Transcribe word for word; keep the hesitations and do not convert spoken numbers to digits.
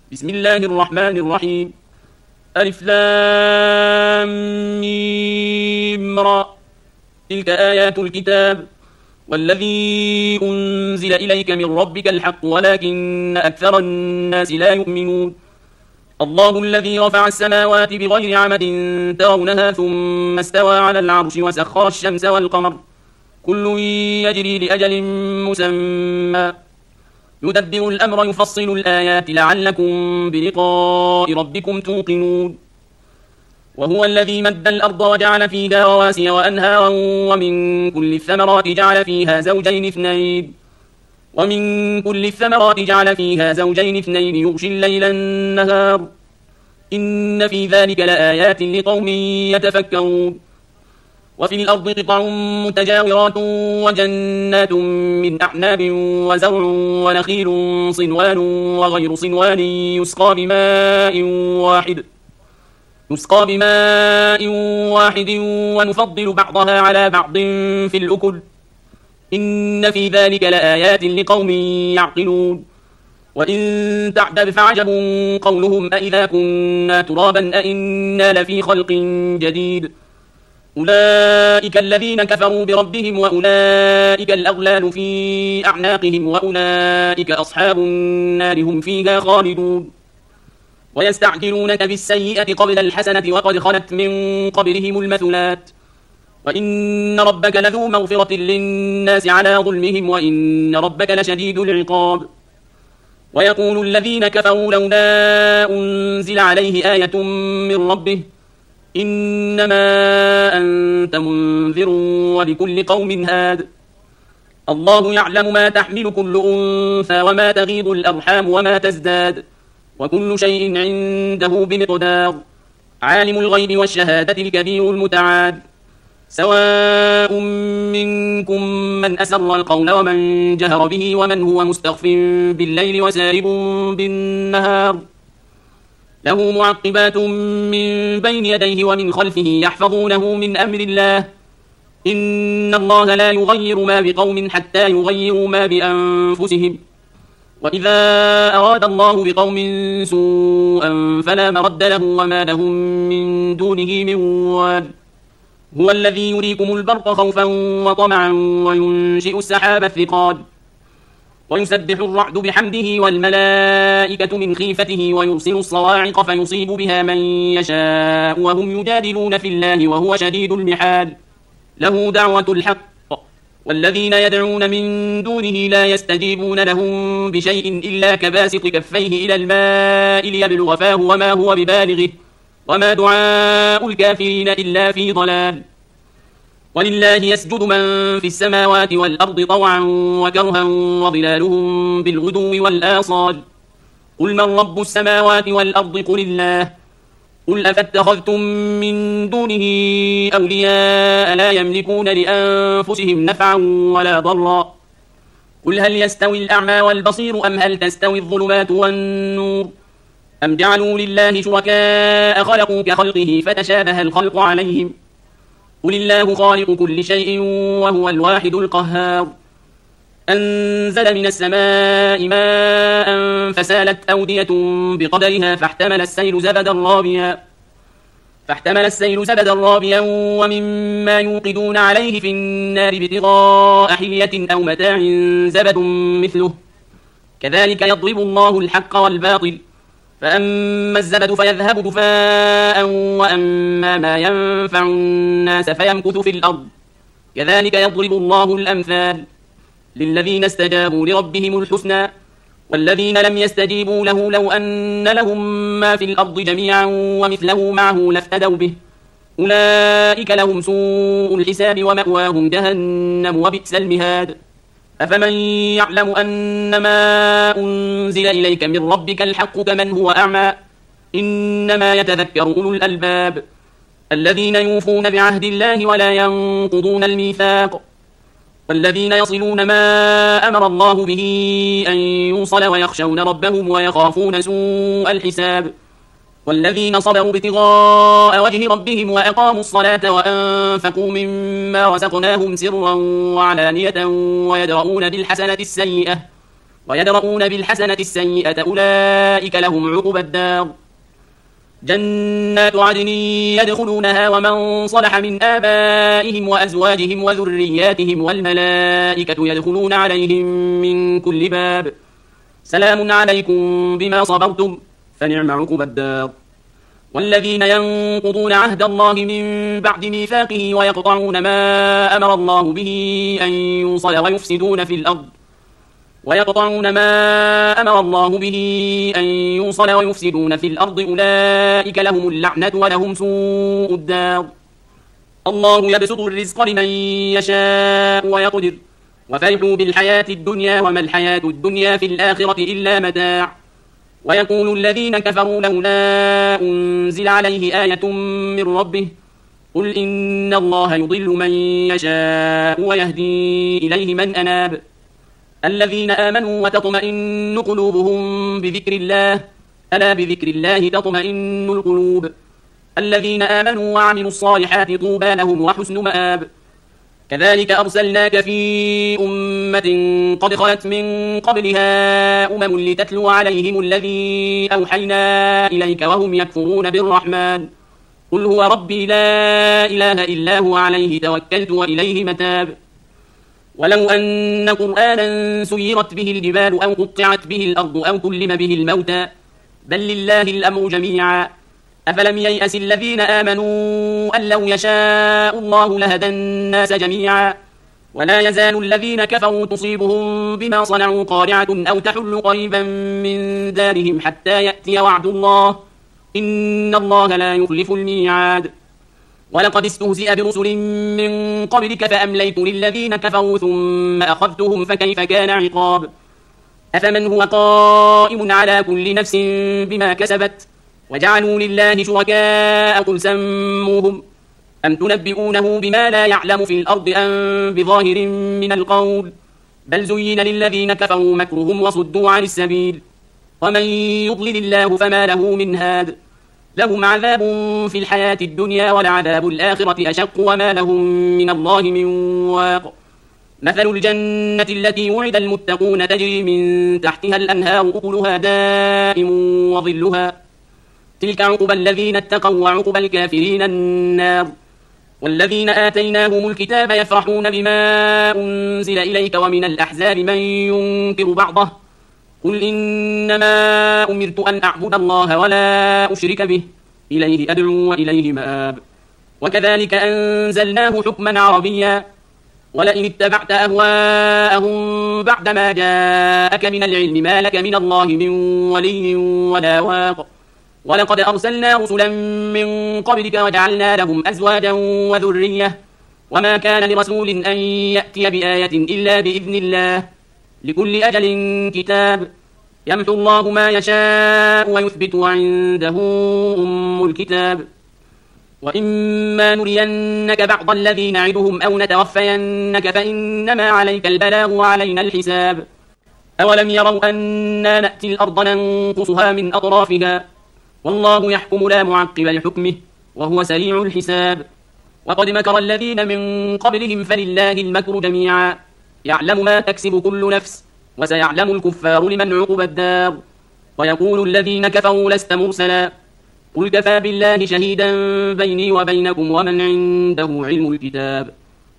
بسم الله الرحمن الرحيم. ألف لام ميم را. تلك آيات الكتاب والذي أنزل إليك من ربك الحق ولكن أكثر الناس لا يؤمنون. الله الذي رفع السماوات بغير عمد ترونها ثم استوى على العرش وسخر الشمس والقمر كل يجري لأجل مسمى يدبر الأمر يفصل الآيات لعلكم بلقاء ربكم توقنون. وهو الذي مد الأرض وجعل فيها رواسي وأنهارا ومن كل الثمرات جعل فيها زوجين اثنين ومن كل الثمرات جعل فيها زوجين اثنين يغشي الليل النهار إن في ذلك لآيات لقوم يتفكرون. وفي الأرض قطع متجاورات وجنات من أعناب وزرع ونخيل صنوان وغير صنوان يسقى بماء واحد يسقى بماء واحد ونفضل بعضها على بعض في الأكل إن في ذلك لآيات لقوم يعقلون. وإن تعجب فعجب قولهم أإذا كنا ترابا أإنا لفي خلق جديد أولئك الذين كفروا بربهم وأولئك الأغلال في أعناقهم وأولئك أصحاب النار هم فيها خالدون. ويستعجلونك بالسيئة قبل الحسنة وقد خلت من قبلهم المثلات وإن ربك لذو مغفرة للناس على ظلمهم وإن ربك لشديد العقاب. ويقول الذين كفروا لولا أنزل عليه آية من ربه إنما أنت منذر ولكل قوم هاد الله يعلم ما تحمل كل أنثى وما تغيض الأرحام وما تزداد وكل شيء عنده بمقدار عالم الغيب والشهادة الكبير المتعال سواء منكم من أسر القول ومن جهر به ومن هو مستخف بالليل وسارب بالنهار له معقبات من بين يديه ومن خلفه يحفظونه من أمر الله إن الله لا يغير ما بقوم حتى يغيروا ما بأنفسهم وإذا أراد الله بقوم سوءا فلا مرد له وما لهم من دونه من وال هو الذي يريكم البرق خوفا وطمعا وينشئ السحاب الثقال ويسبح الرعد بحمده والملائكة من خيفته ويرسل الصواعق فيصيب بها من يشاء وهم يجادلون في الله وهو شديد المحال له دعوة الحق والذين يدعون من دونه لا يستجيبون لهم بشيء إلا كباسط كفيه إلى الماء ليبلغ فاه وما هو ببالغه وما دعاء الكافرين إلا في ضلال. ولله يسجد من في السماوات والأرض طوعا وكرها وظلالهم بالغدو والآصال قل من رب السماوات والأرض قل الله قل أفاتخذتم من دونه أولياء لا يملكون لأنفسهم نفعا ولا ضرا قل هل يستوي الأعمى والبصير أم هل تستوي الظلمات والنور أم جعلوا لله شركاء خلقوا كخلقه فتشابه الخلق عليهم قل الله خالق كل شيء وهو الواحد القهار أنزل من السماء ماء فسالت أودية بقدرها فاحتمل السيل زبدا رابيا فاحتمل السيل زبدا رابيا ومما يوقدون عليه في النار ابتغاء حلية أو متاع زبد مثله كذلك يضرب الله الحق والباطل فأما الزبد فيذهب دفاء وأما ما ينفع الناس فيمكث في الأرض كذلك يضرب الله الأمثال للذين استجابوا لربهم الحسنى والذين لم يستجيبوا له لو أن لهم ما في الأرض جميعا ومثله معه لافتدوا به أولئك لهم سوء الحساب ومأواهم جهنم وبئس المهاد أفمن يعلم أنما أنزل إليك من ربك الحق كمن هو أعمى إنما يتذكر أولو الألباب الذين يوفون بعهد الله ولا ينقضون الميثاق والذين يصلون ما أمر الله به أن يوصل ويخشون ربهم ويخافون سوء الحساب والذين صبروا ابتغاء وجه ربهم وأقاموا الصلاة وأنفقوا مما رزقناهم سرا وعلانية ويدرؤون بالحسنة السيئة ويدرؤون بالحسنة السيئة أولئك لهم عقبى الدار. جنات عدن يدخلونها ومن صلح من آبائهم وأزواجهم وذرياتهم والملائكة يدخلون عليهم من كل باب سلام عليكم بما صبرتم فنعم عقبى الدار. والذين ينقضون عهد الله من بعد ميثاقه ويقطعون ما أمر الله به أن يوصل ويفسدون في الأرض ويقطعون ما أمر الله به أن يوصل ويفسدون في الأرض أولئك لهم اللعنة ولهم سوء الدار. الله يبسط الرزق لمن يشاء ويقدر وفرحوا بالحياة الدنيا وما الحياة الدنيا في الآخرة إلا متاع. ويقول الذين كفروا لولا أنزل عليه آية من ربه قل إن الله يضل من يشاء ويهدي إليه من أناب. الذين آمنوا وتطمئن قلوبهم بذكر الله ألا بذكر الله تطمئن القلوب. الذين آمنوا وعملوا الصالحات طوبى لهم وحسن مآب. كذلك أرسلناك في أمة قد خلت من قبلها أمم لتتلو عليهم الذي أوحينا إليك وهم يكفرون بالرحمن قل هو ربي لا إله إلا هو عليه توكلت وإليه متاب. ولو أن قرآنا سيرت به الجبال أو قطعت به الأرض أو كلم به الموتى بل لله الأمر جميعا أفلم ييأس الذين آمنوا أن لو يشاء الله لهدى الناس جميعا. ولا يزال الذين كفروا تصيبهم بما صنعوا قارعة أو تحل قريبا من دارهم حتى يأتي وعد الله إن الله لا يخلف الميعاد. ولقد استهزئ برسل من قبلك فأمليت للذين كفروا ثم أخذتهم فكيف كان عقاب. أفمن هو قائم على كل نفس بما كسبت وجعلوا لله شركاء قل سموهم أم تنبئونه بما لا يعلم في الأرض أم بظاهر من القول بل زين للذين كفروا مكرهم وصدوا عن السبيل ومن يضلل الله فما له من هاد. لهم عذاب في الحياة الدنيا ولعذاب الآخرة أشق وما لهم من الله من واق. مثل الجنة التي وعد المتقون تجري من تحتها الأنهار أكلها دائم وظلها تلك عقبى الذين اتقوا وعقبى الكافرين النار. والذين آتيناهم الكتاب يفرحون بما أنزل إليك ومن الأحزاب من ينكر بعضه قل إنما أمرت أن أعبد الله ولا أشرك به إليه أدعو وإليه مآب. وكذلك أنزلناه حكما عربيا ولئن اتبعت أهواءهم بعدما جاءك من العلم ما لك من الله من ولي ولا واق. ولقد أرسلنا رسلا من قبلك وجعلنا لهم أزواجا وذرية وما كان لرسول أن يأتي بآية إلا بإذن الله لكل أجل كتاب يمحو الله ما يشاء ويثبت وعنده أم الكتاب. وإما نرينك بعض الذي نعدهم أو نتوفينك فإنما عليك البلاغ وعلينا الحساب. أولم يروا أنا نأتي الأرض ننقصها من أطرافها والله يحكم لا معقب لحكمه وهو سريع الحساب. وقد مكر الذين من قبلهم فلله المكر جميعا يعلم ما تكسب كل نفس وسيعلم الكفار لمن عقبى الدار. ويقول الذين كفروا لست مرسلا قل كفى بالله شهيدا بيني وبينكم ومن عنده علم الكتاب.